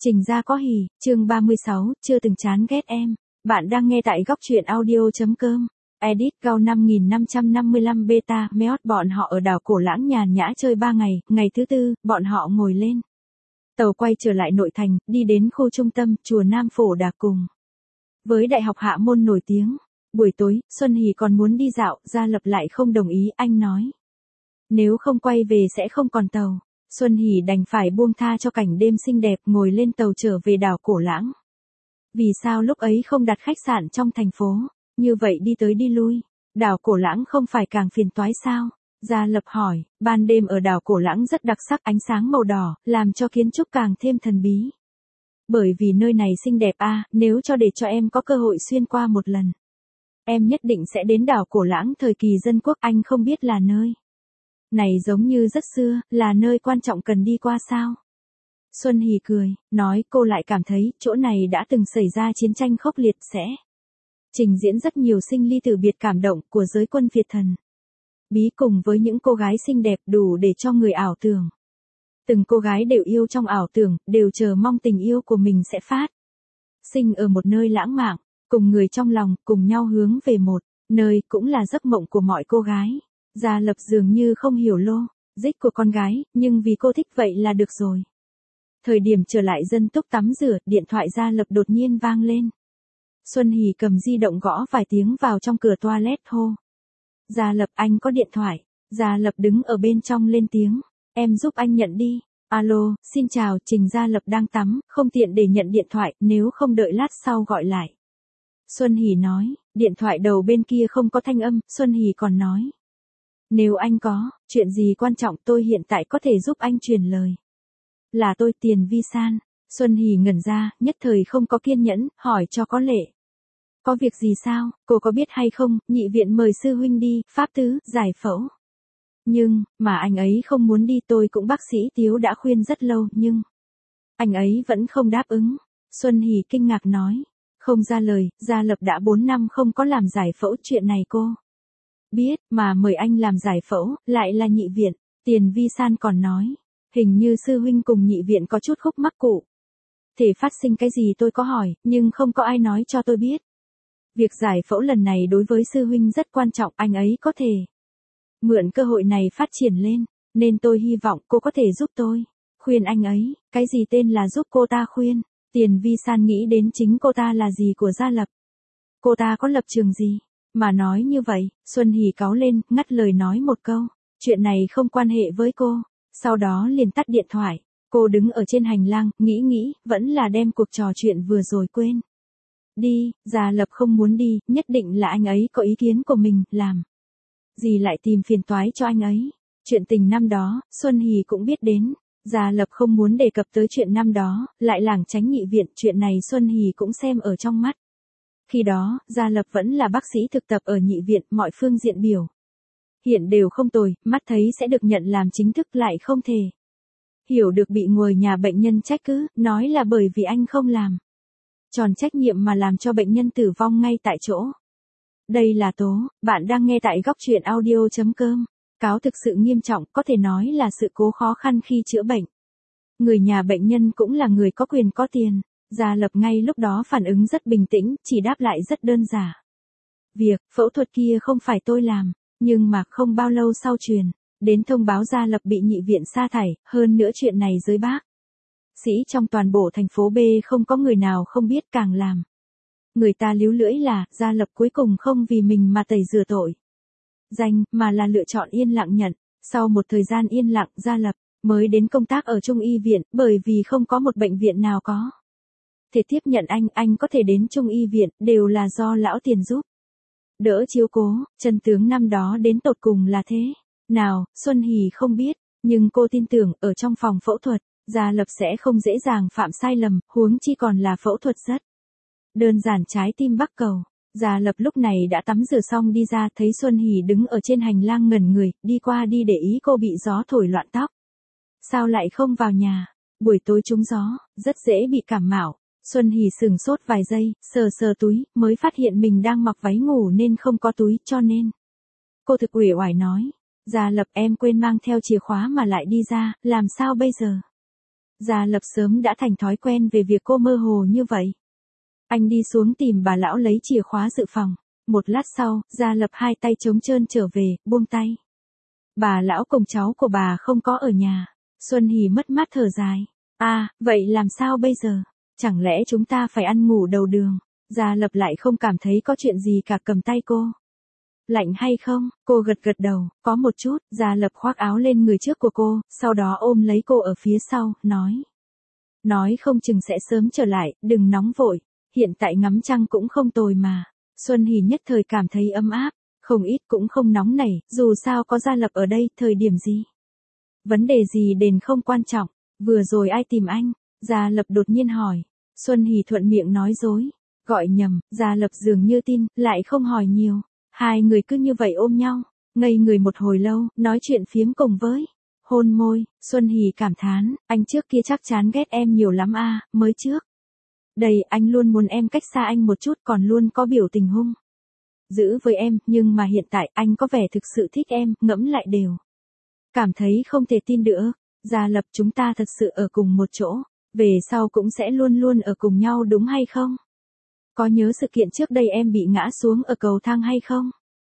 Trình Gia có hỉ, chương 36, chưa từng chán ghét em. Bạn đang nghe tại góc truyện audio.com. Edit Gao 5555 beta, Meot bọn họ ở đảo Cổ Lãng nhàn nhã chơi 3 ngày, ngày thứ tư, bọn họ ngồi lên tàu quay trở lại nội thành, đi đến khu trung tâm, chùa Nam Phổ Đà cùng với đại học Hạ Môn nổi tiếng. Buổi tối, Xuân Hỷ còn muốn đi dạo, Gia Lập lại không đồng ý, anh nói. Nếu không quay về sẽ không còn tàu. Xuân Hỷ đành phải buông tha cho cảnh đêm xinh đẹp, ngồi lên tàu trở về đảo Cổ Lãng. Vì sao lúc ấy không đặt khách sạn trong thành phố, như vậy đi tới đi lui, đảo Cổ Lãng không phải càng phiền toái sao? Gia Lập hỏi, ban đêm ở đảo Cổ Lãng rất đặc sắc, ánh sáng màu đỏ, làm cho kiến trúc càng thêm thần bí. Bởi vì nơi này xinh đẹp nếu để cho em có cơ hội xuyên qua một lần, em nhất định sẽ đến đảo Cổ Lãng thời kỳ dân quốc. Anh không biết là nơi này giống như rất xưa, là nơi quan trọng cần đi qua sao? Xuân Hỷ cười, nói cô lại cảm thấy chỗ này đã từng xảy ra chiến tranh khốc liệt, sẽ trình diễn rất nhiều sinh ly tử biệt cảm động của giới quân Việt thần. Bí cùng với những cô gái xinh đẹp đủ để cho người ảo tưởng. Từng cô gái đều yêu trong ảo tưởng, đều chờ mong tình yêu của mình sẽ phát sinh ở một nơi lãng mạn, cùng người trong lòng, cùng nhau hướng về một nơi cũng là giấc mộng của mọi cô gái. Gia Lập dường như không hiểu logic của con gái, nhưng vì cô thích vậy là được rồi. Thời điểm trở lại dân túc tắm rửa, điện thoại Gia Lập đột nhiên vang lên. Xuân Hỷ cầm di động gõ vài tiếng vào trong cửa toilet hô. Gia Lập, anh có điện thoại. Gia Lập đứng ở bên trong lên tiếng. Em giúp anh nhận đi. Alo, xin chào, Trình. Gia Lập đang tắm, không tiện để nhận điện thoại, nếu không đợi lát sau gọi lại. Xuân Hỷ nói, điện thoại đầu bên kia không có thanh âm, Xuân Hỷ còn nói. Nếu anh có chuyện gì quan trọng, tôi hiện tại có thể giúp anh truyền lời. Là tôi, Tiền Vi San. Xuân Hỷ ngẩn ra, nhất thời không có kiên nhẫn, hỏi cho có lệ. Có việc gì sao, cô có biết hay không, nhị viện mời sư huynh đi, pháp tứ, giải phẫu. Nhưng, mà anh ấy không muốn đi, tôi cũng bác sĩ Tiếu đã khuyên rất lâu, nhưng anh ấy vẫn không đáp ứng. Xuân Hỷ kinh ngạc nói. Không ra lời, Gia Lập đã 4 năm không có làm giải phẫu, chuyện này cô biết, mà mời anh làm giải phẫu, lại là nhị viện. Tiền Vi San còn nói, hình như sư huynh cùng nhị viện có chút khúc mắc cụ. Thể phát sinh cái gì tôi có hỏi, nhưng không có ai nói cho tôi biết. Việc giải phẫu lần này đối với sư huynh rất quan trọng, anh ấy có thể mượn cơ hội này phát triển lên, nên tôi hy vọng cô có thể giúp tôi khuyên anh ấy. Cái gì tên là giúp cô ta khuyên? Tiền Vi San nghĩ đến chính cô ta là gì của Gia Lập. Cô ta có lập trường gì mà nói như vậy? Xuân Hỷ cáu lên, ngắt lời nói một câu. Chuyện này không quan hệ với cô. Sau đó liền tắt điện thoại. Cô đứng ở trên hành lang, nghĩ, vẫn là đem cuộc trò chuyện vừa rồi quên đi. Gia Lập không muốn đi, nhất định là anh ấy có ý kiến của mình, làm gì lại tìm phiền toái cho anh ấy. Chuyện tình năm đó, Xuân Hỷ cũng biết đến. Gia Lập không muốn đề cập tới chuyện năm đó, lại lảng tránh nhị viện, chuyện này Xuân Hỷ cũng xem ở trong mắt. Khi đó, Gia Lập vẫn là bác sĩ thực tập ở nhị viện, mọi phương diện biểu hiện đều không tồi, mắt thấy sẽ được nhận làm chính thức lại không thể hiểu được bị người nhà bệnh nhân trách cứ, nói là bởi vì anh không làm tròn trách nhiệm mà làm cho bệnh nhân tử vong ngay tại chỗ. Đây là tố, bạn đang nghe tại góc truyện audio.com. Cáo thực sự nghiêm trọng, có thể nói là sự cố khó khăn khi chữa bệnh. Người nhà bệnh nhân cũng là người có quyền có tiền. Gia Lập ngay lúc đó phản ứng rất bình tĩnh, chỉ đáp lại rất đơn giản. Việc phẫu thuật kia không phải tôi làm, nhưng mà không bao lâu sau truyền đến thông báo Gia Lập bị nhị viện sa thải, hơn nữa chuyện này giới bác sĩ trong toàn bộ thành phố B không có người nào không biết, càng làm người ta líu lưỡi là Gia Lập cuối cùng không vì mình mà tẩy rửa tội danh, mà là lựa chọn yên lặng nhận. Sau một thời gian yên lặng, Gia Lập mới đến công tác ở Trung y viện, bởi vì không có một bệnh viện nào có thể tiếp nhận anh có thể đến Trung y viện, đều là do lão Tiền giúp đỡ chiếu cố. Chân tướng năm đó đến tột cùng là thế nào, Xuân Hỷ không biết, nhưng cô tin tưởng ở trong phòng phẫu thuật, Gia Lập sẽ không dễ dàng phạm sai lầm, huống chi còn là phẫu thuật rất đơn giản, trái tim bắc cầu. Gia Lập lúc này đã tắm rửa xong đi ra, thấy Xuân Hỷ đứng ở trên hành lang ngẩn người, đi qua đi để ý cô bị gió thổi loạn tóc. Sao lại không vào nhà? Buổi tối trúng gió, rất dễ bị cảm mạo. Xuân Hỷ sửng sốt vài giây, sờ túi, mới phát hiện mình đang mặc váy ngủ nên không có túi, cho nên cô thực uể oải nói. Gia Lập, em quên mang theo chìa khóa mà lại đi ra, làm sao bây giờ? Gia Lập sớm đã thành thói quen về việc cô mơ hồ như vậy. Anh đi xuống tìm bà lão lấy chìa khóa dự phòng. Một lát sau, Gia Lập hai tay trống trơn trở về, buông tay. Bà lão cùng cháu của bà không có ở nhà. Xuân Hỷ mất mát thở dài. Vậy làm sao bây giờ? Chẳng lẽ chúng ta phải ăn ngủ đầu đường? Gia Lập lại không cảm thấy có chuyện gì cả, cầm tay cô. Lạnh hay không? Cô gật gật đầu, có một chút. Gia Lập khoác áo lên người trước của cô, sau đó ôm lấy cô ở phía sau, nói. Nói không chừng sẽ sớm trở lại, đừng nóng vội. Hiện tại ngắm trăng cũng không tồi mà. Xuân Hỷ nhất thời cảm thấy ấm áp, không ít cũng không nóng nảy, dù sao có Gia Lập ở đây, thời điểm gì. Vấn đề gì đến không quan trọng, vừa rồi ai tìm anh? Gia Lập đột nhiên hỏi. Xuân Hỷ thuận miệng nói dối, gọi nhầm. Gia Lập dường như tin, lại không hỏi nhiều. Hai người cứ như vậy ôm nhau, ngây người một hồi lâu, nói chuyện phiếm cùng với. Hôn môi, Xuân Hỷ cảm thán, anh trước kia chắc chán ghét em nhiều lắm mới trước. Đây, anh luôn muốn em cách xa anh một chút, còn luôn có biểu tình hung dữ với em, nhưng mà hiện tại anh có vẻ thực sự thích em, ngẫm lại đều cảm thấy không thể tin được. Gia Lập, chúng ta thật sự ở cùng một chỗ, về sau cũng sẽ luôn luôn ở cùng nhau đúng hay không? Có nhớ sự kiện trước đây em bị ngã xuống ở cầu thang hay không?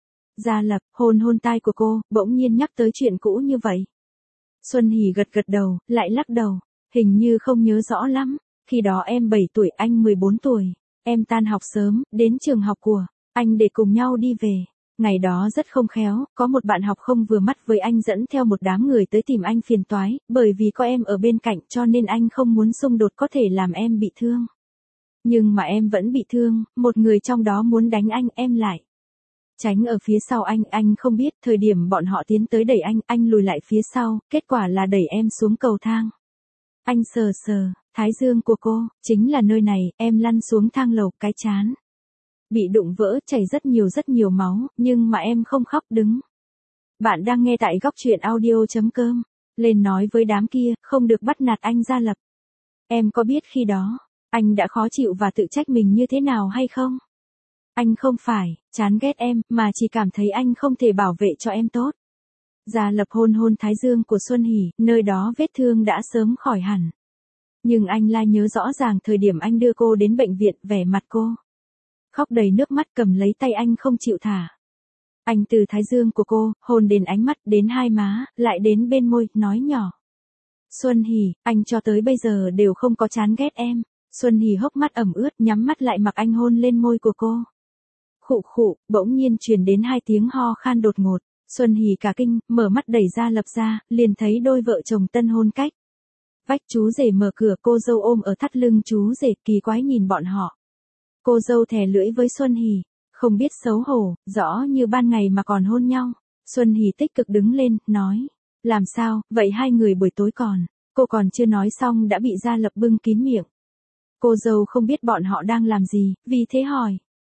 Gia Lập hôn hôn tai của cô, bỗng nhiên nhắc tới chuyện cũ như vậy. Xuân Hỷ gật gật đầu, lại lắc đầu, hình như không nhớ rõ lắm. Khi đó em 7 tuổi, anh 14 tuổi. Em tan học sớm, đến trường học của anh để cùng nhau đi về. Ngày đó rất không khéo, có một bạn học không vừa mắt với anh dẫn theo một đám người tới tìm anh phiền toái, bởi vì có em ở bên cạnh cho nên anh không muốn xung đột có thể làm em bị thương. Nhưng mà em vẫn bị thương, một người trong đó muốn đánh anh, em lại tránh ở phía sau anh không biết, thời điểm bọn họ tiến tới đẩy anh lùi lại phía sau, kết quả là đẩy em xuống cầu thang. Anh sờ sờ thái dương của cô, chính là nơi này, em lăn xuống thang lầu, cái trán bị đụng vỡ, chảy rất nhiều máu, nhưng mà em không khóc, đứng. Bạn đang nghe tại góc truyện audio.com. Lên nói với đám kia, không được bắt nạt anh Gia Lập. Em có biết khi đó anh đã khó chịu và tự trách mình như thế nào hay không? Anh không phải chán ghét em, mà chỉ cảm thấy anh không thể bảo vệ cho em tốt. Gia Lập hôn hôn thái dương của Xuân Hỷ, nơi đó vết thương đã sớm khỏi hẳn. Nhưng anh lại nhớ rõ ràng thời điểm anh đưa cô đến bệnh viện, vẻ mặt cô khóc đầy nước mắt, cầm lấy tay anh không chịu thả. Anh từ thái dương của cô, hôn đến ánh mắt, đến hai má, lại đến bên môi, nói nhỏ. Xuân Hỷ, anh cho tới bây giờ đều không có chán ghét em. Xuân Hỷ hốc mắt ẩm ướt, nhắm mắt lại mặc anh hôn lên môi của cô. Khụ khụ, bỗng nhiên truyền đến hai tiếng ho khan đột ngột. Xuân Hỷ cả kinh, mở mắt đẩy Gia Lập ra, liền thấy đôi vợ chồng tân hôn cách vách. Chú rể mở cửa, cô dâu ôm ở thắt lưng chú rể, kỳ quái nhìn bọn họ. Cô dâu thè lưỡi với Xuân Hỷ, không biết xấu hổ, rõ như ban ngày mà còn hôn nhau. Xuân Hỷ tích cực đứng lên, nói. Làm sao, vậy hai người buổi tối còn. Cô còn chưa nói xong đã bị Gia Lập bưng kín miệng. Cô dâu không biết bọn họ đang làm gì, vì thế hỏi.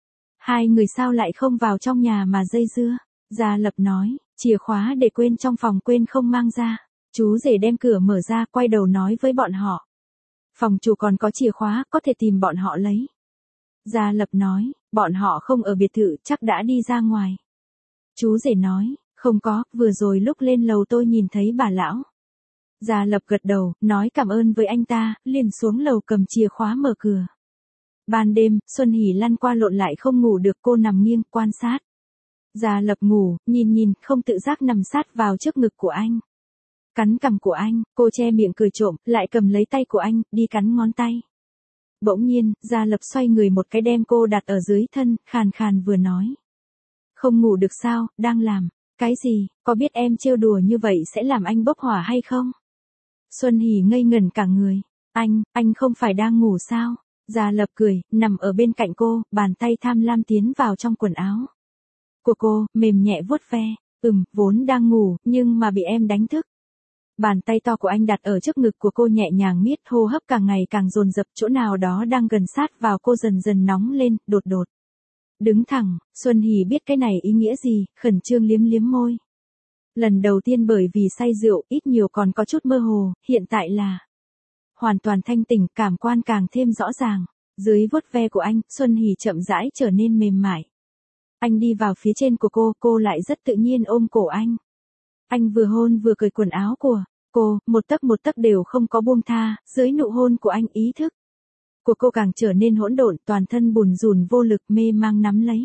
Hai người sao lại không vào trong nhà mà dây dưa? Gia Lập nói, chìa khóa để quên trong phòng, quên không mang ra. Chú rể đem cửa mở ra, quay đầu nói với bọn họ. Phòng chủ còn có chìa khóa, có thể tìm bọn họ lấy. Gia Lập nói, bọn họ không ở biệt thự, chắc đã đi ra ngoài. Chú rể nói, không có, vừa rồi lúc lên lầu tôi nhìn thấy bà lão. Gia Lập gật đầu, nói cảm ơn với anh ta, liền xuống lầu cầm chìa khóa mở cửa. Ban đêm, Xuân Hỷ lăn qua lộn lại không ngủ được, cô nằm nghiêng, quan sát. Gia Lập ngủ, nhìn, không tự giác nằm sát vào trước ngực của anh. Cắn cằm của anh, cô che miệng cười trộm, lại cầm lấy tay của anh, đi cắn ngón tay. Bỗng nhiên, Gia Lập xoay người một cái đem cô đặt ở dưới thân, khàn khàn vừa nói. Không ngủ được sao, đang làm cái gì, có biết em trêu đùa như vậy sẽ làm anh bốc hỏa hay không? Xuân Hỷ ngây ngẩn cả người. Anh không phải đang ngủ sao? Gia Lập cười, nằm ở bên cạnh cô, bàn tay tham lam tiến vào trong quần áo của cô, mềm nhẹ vuốt ve. Vốn đang ngủ, nhưng mà bị em đánh thức. Bàn tay to của anh đặt ở trước ngực của cô, nhẹ nhàng miết, hô hấp càng ngày càng dồn dập, chỗ nào đó đang gần sát vào cô dần dần nóng lên, đột đột. Đứng thẳng, Xuân Hỷ biết cái này ý nghĩa gì, khẩn trương liếm liếm môi. Lần đầu tiên bởi vì say rượu, ít nhiều còn có chút mơ hồ, hiện tại là hoàn toàn thanh tỉnh, cảm quan càng thêm rõ ràng. Dưới vuốt ve của anh, Xuân Hỷ chậm rãi trở nên mềm mại. Anh đi vào phía trên của cô lại rất tự nhiên ôm cổ anh. Anh vừa hôn vừa cởi quần áo của Cô, một tấc đều không có buông tha, dưới nụ hôn của anh ý thức của cô càng trở nên hỗn độn, toàn thân bùn rùn vô lực mê mang nắm lấy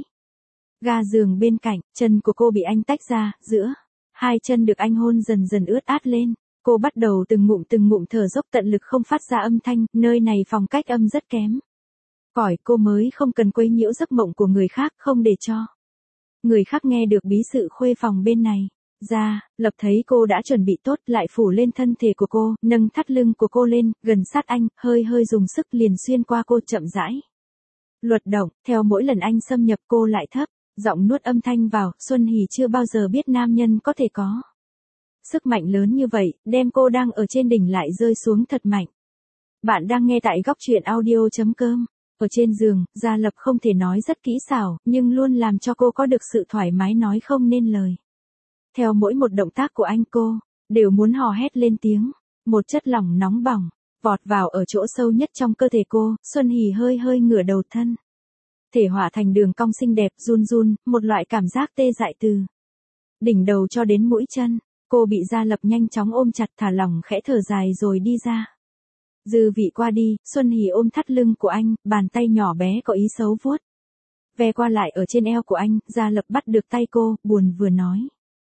ga giường bên cạnh, chân của cô bị anh tách ra, giữa hai chân được anh hôn dần dần ướt át lên. Cô bắt đầu từng ngụm thở dốc tận lực không phát ra âm thanh, nơi này phòng cách âm rất kém. Cỏi cô mới không cần quấy nhiễu giấc mộng của người khác, không để cho người khác nghe được bí sự khuê phòng bên này. Lập thấy cô đã chuẩn bị tốt lại phủ lên thân thể của cô, nâng thắt lưng của cô lên, gần sát anh, hơi dùng sức liền xuyên qua cô chậm rãi. Luật động, theo mỗi lần anh xâm nhập cô lại thấp, giọng nuốt âm thanh vào, Xuân Hỷ chưa bao giờ biết nam nhân có thể có sức mạnh lớn như vậy, đem cô đang ở trên đỉnh lại rơi xuống thật mạnh. Bạn đang nghe tại góc truyện audio.com. Ở trên giường, Gia Lập không thể nói rất kỹ xảo, nhưng luôn làm cho cô có được sự thoải mái nói không nên lời. Theo mỗi một động tác của anh cô, đều muốn hò hét lên tiếng. Một chất lỏng nóng bỏng, vọt vào ở chỗ sâu nhất trong cơ thể cô, Xuân Hỷ hơi ngửa đầu thân. Thể họa thành đường cong xinh đẹp run, một loại cảm giác tê dại từ đỉnh đầu cho đến mũi chân. Cô bị Gia Lập nhanh chóng ôm chặt thả lỏng khẽ thở dài rồi đi ra. Dư vị qua đi, Xuân Hỷ ôm thắt lưng của anh, bàn tay nhỏ bé có ý xấu vuốt ve qua lại ở trên eo của anh, Gia Lập bắt được tay cô, buồn vừa nói.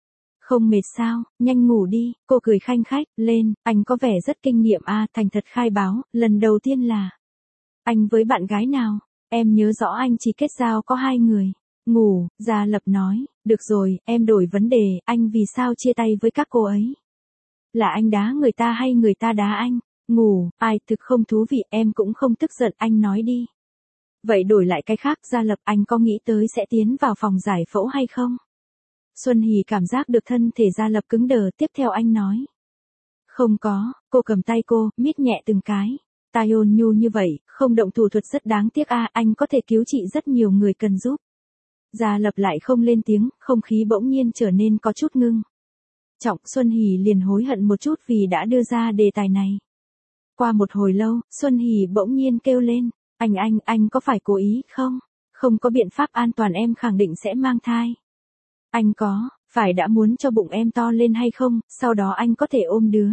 Không mệt sao, nhanh ngủ đi, cô cười khanh khách, lên, anh có vẻ rất kinh nghiệm thành thật khai báo, lần đầu tiên là anh với bạn gái nào, em nhớ rõ anh chỉ kết giao có 2 người. Ngủ, Gia Lập nói, được rồi, em đổi vấn đề, anh vì sao chia tay với các cô ấy? Là anh đá người ta hay người ta đá anh? Ngủ, thực không thú vị, em cũng không tức giận, anh nói đi. Vậy đổi lại cái khác, Gia Lập, anh có nghĩ tới sẽ tiến vào phòng giải phẫu hay không? Xuân Hỷ cảm giác được thân thể Gia Lập cứng đờ, tiếp theo anh nói. Không có, cô cầm tay cô, mít nhẹ từng cái. Tai ôn nhu như vậy, không động thủ thuật rất đáng tiếc anh có thể cứu trị rất nhiều người cần giúp. Gia Lập lại không lên tiếng, không khí bỗng nhiên trở nên có chút ngưng trọng. Xuân Hỷ liền hối hận một chút vì đã đưa ra đề tài này. Qua một hồi lâu, Xuân Hỷ bỗng nhiên kêu lên, anh có phải cố ý không? Không có biện pháp an toàn em khẳng định sẽ mang thai. Anh phải đã muốn cho bụng em to lên hay không, sau đó anh có thể ôm đứa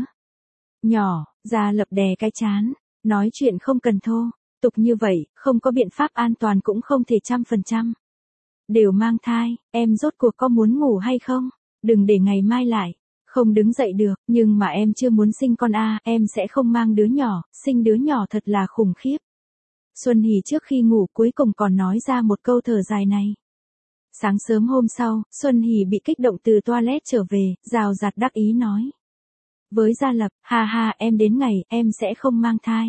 nhỏ. Gia Lập đè cái trán, nói chuyện không cần thô tục như vậy, không có biện pháp an toàn cũng không thể 100% đều mang thai, em rốt cuộc có muốn ngủ hay không? Đừng để ngày mai lại không đứng dậy được, nhưng mà em chưa muốn sinh con em sẽ không mang đứa nhỏ, sinh đứa nhỏ thật là khủng khiếp. Xuân Hỷ trước khi ngủ cuối cùng còn nói ra một câu thở dài này. Sáng sớm hôm sau, Xuân Hỷ bị kích động từ toilet trở về, rào rạt đắc ý nói. Với Gia Lập, ha em đến ngày, em sẽ không mang thai.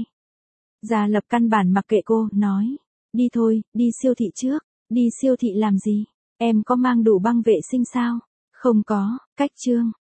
Gia Lập căn bản mặc kệ cô, nói. Đi thôi, đi siêu thị trước. Đi siêu thị làm gì? Em có mang đủ băng vệ sinh sao? Không có, cách chương.